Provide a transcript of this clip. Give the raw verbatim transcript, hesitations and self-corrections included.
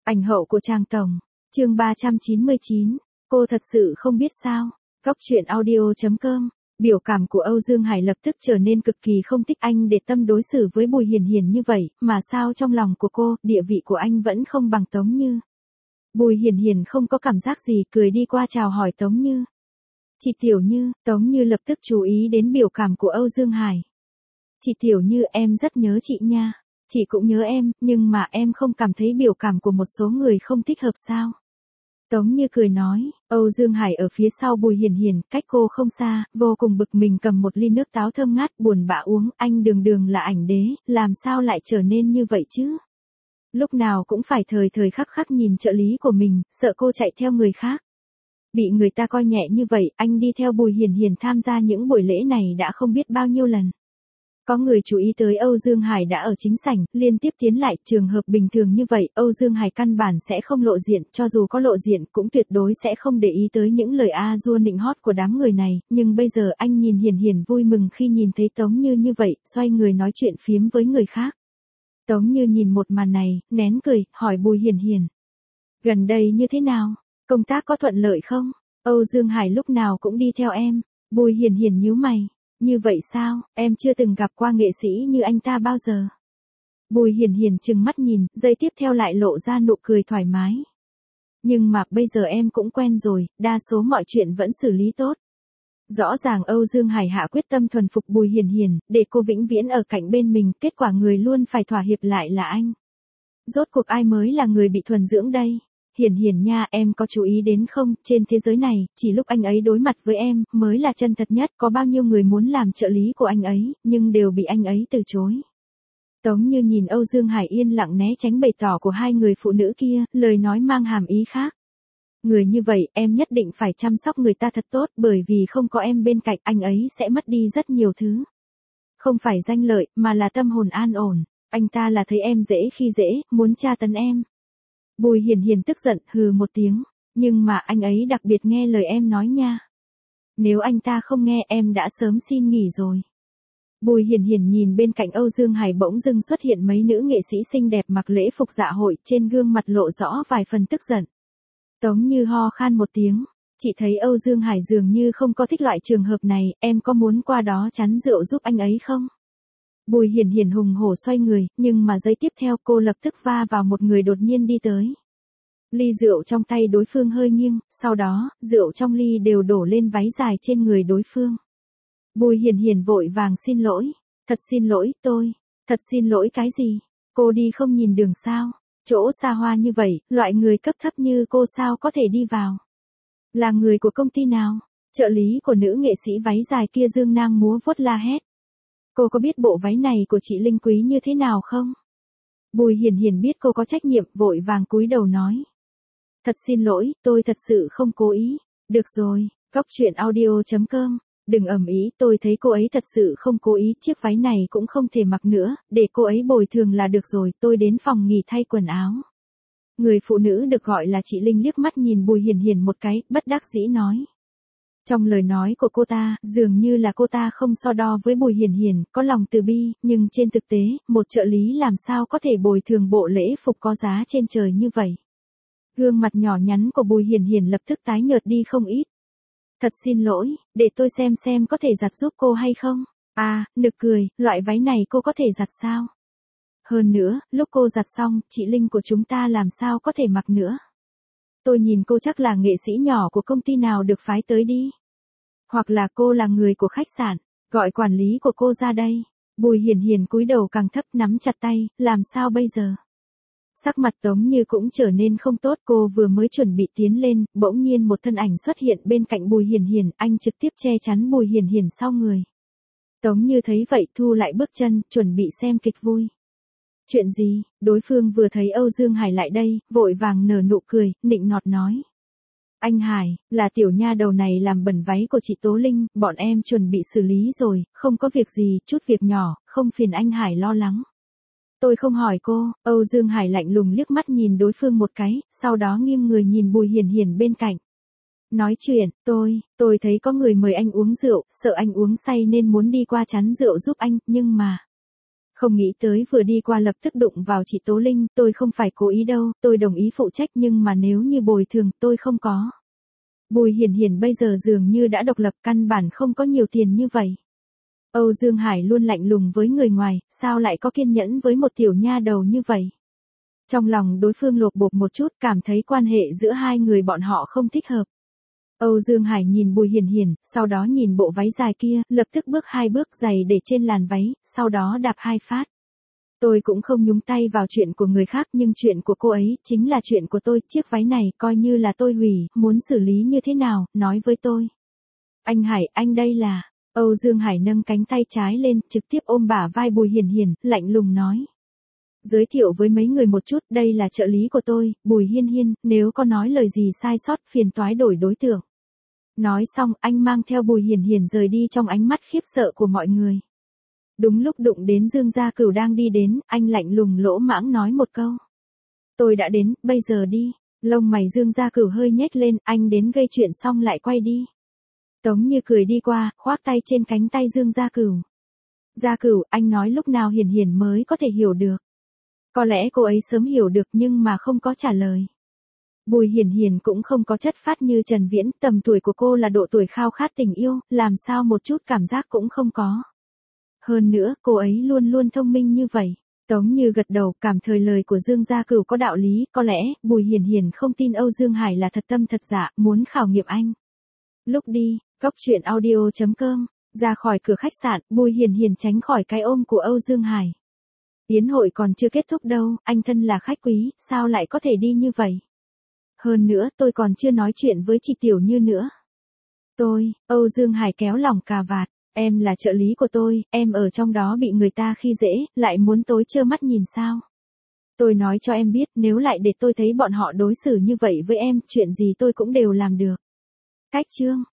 Ảnh hậu của Tràng Tổng. Chương ba trăm chín mươi chín. Cô thật sự không biết sao? Góc truyện audio chấm com. Biểu cảm của Âu Dương Hải lập tức trở nên cực kỳ không thích anh để tâm đối xử với Bùi Hiền Hiền như vậy, mà sao trong lòng của cô, địa vị của anh vẫn không bằng Tống Như. Bùi Hiền Hiền không có cảm giác gì, cười đi qua chào hỏi Tống Như. Chị Tiểu Như. Tống Như lập tức chú ý đến biểu cảm của Âu Dương Hải. Chị Tiểu Như, em rất nhớ chị nha. Chị cũng nhớ em, nhưng mà em không cảm thấy biểu cảm của một số người không thích hợp sao? Tống Như cười nói. Âu Dương Hải ở phía sau Bùi Hiền Hiền, cách cô không xa, vô cùng bực mình cầm một ly nước táo thơm ngát buồn bã uống. Anh đường đường là ảnh đế, làm sao lại trở nên như vậy chứ? Lúc nào cũng phải thời thời khắc khắc nhìn trợ lý của mình, sợ cô chạy theo người khác. Bị người ta coi nhẹ như vậy, anh đi theo Bùi Hiền Hiền tham gia những buổi lễ này đã không biết bao nhiêu lần. Có người chú ý tới Âu Dương Hải đã ở chính sảnh, liên tiếp tiến lại, trường hợp bình thường như vậy, Âu Dương Hải căn bản sẽ không lộ diện, cho dù có lộ diện cũng tuyệt đối sẽ không để ý tới những lời a dua nịnh hót của đám người này, nhưng bây giờ anh nhìn Hiền Hiền vui mừng khi nhìn thấy Tống Như như vậy, xoay người nói chuyện phiếm với người khác. Tống Như nhìn một màn này, nén cười, hỏi Bùi Hiền Hiền. Gần đây như thế nào? Công tác có thuận lợi không? Âu Dương Hải lúc nào cũng đi theo em. Bùi Hiền Hiền nhíu mày. Như vậy sao, em chưa từng gặp qua nghệ sĩ như anh ta bao giờ. Bùi Hiền Hiền trừng mắt nhìn, giây tiếp theo lại lộ ra nụ cười thoải mái. Nhưng mà bây giờ em cũng quen rồi, đa số mọi chuyện vẫn xử lý tốt. Rõ ràng Âu Dương Hải hạ quyết tâm thuần phục Bùi Hiền Hiền, để cô vĩnh viễn ở cạnh bên mình, kết quả người luôn phải thỏa hiệp lại là anh. Rốt cuộc ai mới là người bị thuần dưỡng đây? Hiền Hiền nha, em có chú ý đến không, trên thế giới này, chỉ lúc anh ấy đối mặt với em, mới là chân thật nhất, có bao nhiêu người muốn làm trợ lý của anh ấy, nhưng đều bị anh ấy từ chối. Tống Như nhìn Âu Dương Hải yên lặng né tránh bày tỏ của hai người phụ nữ kia, lời nói mang hàm ý khác. Người như vậy, em nhất định phải chăm sóc người ta thật tốt, bởi vì không có em bên cạnh, anh ấy sẽ mất đi rất nhiều thứ. Không phải danh lợi, mà là tâm hồn an ổn. Anh ta là thấy em dễ khi dễ, muốn tra tấn em. Bùi Hiền Hiền tức giận, hừ một tiếng. Nhưng mà anh ấy đặc biệt nghe lời em nói nha. Nếu anh ta không nghe em đã sớm xin nghỉ rồi. Bùi Hiền Hiền nhìn bên cạnh Âu Dương Hải bỗng dưng xuất hiện mấy nữ nghệ sĩ xinh đẹp mặc lễ phục dạ hội, trên gương mặt lộ rõ vài phần tức giận. Tống Như ho khan một tiếng. Chị thấy Âu Dương Hải dường như không có thích loại trường hợp này, em có muốn qua đó chắn rượu giúp anh ấy không? Bùi Hiền Hiền hùng hổ xoay người, nhưng mà giây tiếp theo cô lập tức va vào một người đột nhiên đi tới. Ly rượu trong tay đối phương hơi nghiêng, sau đó, rượu trong ly đều đổ lên váy dài trên người đối phương. Bùi Hiền Hiền vội vàng xin lỗi. Thật xin lỗi, tôi. Thật xin lỗi cái gì? Cô đi không nhìn đường sao? Chỗ xa hoa như vậy, loại người cấp thấp như cô sao có thể đi vào? Là người của công ty nào? Trợ lý của nữ nghệ sĩ váy dài kia dương nang múa vuốt la hét. Cô có biết bộ váy này của chị Linh quý như thế nào không? Bùi Hiền Hiền biết cô có trách nhiệm, vội vàng cúi đầu nói. Thật xin lỗi, tôi thật sự không cố ý. Được rồi, góc truyện audio chấm com. Đừng ầm ĩ, tôi thấy cô ấy thật sự không cố ý, chiếc váy này cũng không thể mặc nữa, để cô ấy bồi thường là được rồi, tôi đến phòng nghỉ thay quần áo. Người phụ nữ được gọi là chị Linh liếc mắt nhìn Bùi Hiền Hiền một cái, bất đắc dĩ nói. Trong lời nói của cô ta, dường như là cô ta không so đo với Bùi Hiền Hiền, có lòng từ bi, nhưng trên thực tế, một trợ lý làm sao có thể bồi thường bộ lễ phục có giá trên trời như vậy. Gương mặt nhỏ nhắn của Bùi Hiền Hiền lập tức tái nhợt đi không ít. Thật xin lỗi, để tôi xem xem có thể giặt giúp cô hay không. À, nực cười, loại váy này cô có thể giặt sao? Hơn nữa, lúc cô giặt xong, chị Linh của chúng ta làm sao có thể mặc nữa? Tôi nhìn cô chắc là nghệ sĩ nhỏ của công ty nào được phái tới đi. Hoặc là cô là người của khách sạn, gọi quản lý của cô ra đây. Bùi Hiền Hiền cúi đầu càng thấp nắm chặt tay, làm sao bây giờ? Sắc mặt Tống Như cũng trở nên không tốt, cô vừa mới chuẩn bị tiến lên, bỗng nhiên một thân ảnh xuất hiện bên cạnh Bùi Hiền Hiền, anh trực tiếp che chắn Bùi Hiền Hiền sau người. Tống Như thấy vậy thu lại bước chân, chuẩn bị xem kịch vui. Chuyện gì? Đối phương vừa thấy Âu Dương Hải lại đây, vội vàng nở nụ cười, nịnh nọt nói. Anh Hải, là tiểu nha đầu này làm bẩn váy của chị Tố Linh, bọn em chuẩn bị xử lý rồi, không có việc gì, chút việc nhỏ, không phiền anh Hải lo lắng. Tôi không hỏi cô. Âu Dương Hải lạnh lùng liếc mắt nhìn đối phương một cái, sau đó nghiêng người nhìn Bùi Hiền Hiền bên cạnh. Nói chuyện, tôi, tôi thấy có người mời anh uống rượu, sợ anh uống say nên muốn đi qua chắn rượu giúp anh, nhưng mà... Không nghĩ tới vừa đi qua lập tức đụng vào chị Tố Linh, tôi không phải cố ý đâu, tôi đồng ý phụ trách nhưng mà nếu như bồi thường tôi không có. Bùi Hiền Hiền bây giờ dường như đã độc lập, căn bản không có nhiều tiền như vậy. Âu Dương Hải luôn lạnh lùng với người ngoài, sao lại có kiên nhẫn với một tiểu nha đầu như vậy. Trong lòng đối phương lột bột một chút, cảm thấy quan hệ giữa hai người bọn họ không thích hợp. Âu Dương Hải nhìn Bùi Hiền Hiền, sau đó nhìn bộ váy dài kia, lập tức bước hai bước giày để trên làn váy, sau đó đạp hai phát. Tôi cũng không nhúng tay vào chuyện của người khác nhưng chuyện của cô ấy chính là chuyện của tôi, chiếc váy này coi như là tôi hủy, muốn xử lý như thế nào, nói với tôi. Anh Hải, anh đây là... Âu Dương Hải nâng cánh tay trái lên, trực tiếp ôm bả vai Bùi Hiền Hiền, lạnh lùng nói. Giới thiệu với mấy người một chút, đây là trợ lý của tôi, Bùi Hiên Hiên, nếu có nói lời gì sai sót phiền toái đổi đối tượng. Nói xong, anh mang theo Bùi Hiền Hiền rời đi trong ánh mắt khiếp sợ của mọi người. Đúng lúc đụng đến Dương Gia Cửu đang đi đến, anh lạnh lùng lỗ mãng nói một câu. Tôi đã đến, bây giờ đi. Lông mày Dương Gia Cửu hơi nhếch lên, anh đến gây chuyện xong lại quay đi. Tống Như cười đi qua, khoác tay trên cánh tay Dương Gia Cửu. Gia Cửu, anh nói lúc nào Hiền Hiền mới có thể hiểu được. Có lẽ cô ấy sớm hiểu được nhưng mà không có trả lời. Bùi Hiền Hiền cũng không có chất phát như Trần Viễn, tầm tuổi của cô là độ tuổi khao khát tình yêu, làm sao một chút cảm giác cũng không có. Hơn nữa, cô ấy luôn luôn thông minh như vậy. Tống Như gật đầu, cảm thời lời của Dương Gia Cửu có đạo lý, có lẽ, Bùi Hiền Hiền không tin Âu Dương Hải là thật tâm thật dạ, muốn khảo nghiệm anh. Lúc đi, Cốc truyện audio chấm com, ra khỏi cửa khách sạn, Bùi Hiền Hiền tránh khỏi cái ôm của Âu Dương Hải. Yến hội còn chưa kết thúc đâu, anh thân là khách quý, sao lại có thể đi như vậy? Hơn nữa, tôi còn chưa nói chuyện với chị Tiểu Như nữa. Tôi, Âu Dương Hải kéo lỏng cà vạt, em là trợ lý của tôi, em ở trong đó bị người ta khi dễ, lại muốn tối trơ mắt nhìn sao? Tôi nói cho em biết, nếu lại để tôi thấy bọn họ đối xử như vậy với em, chuyện gì tôi cũng đều làm được. Cách chương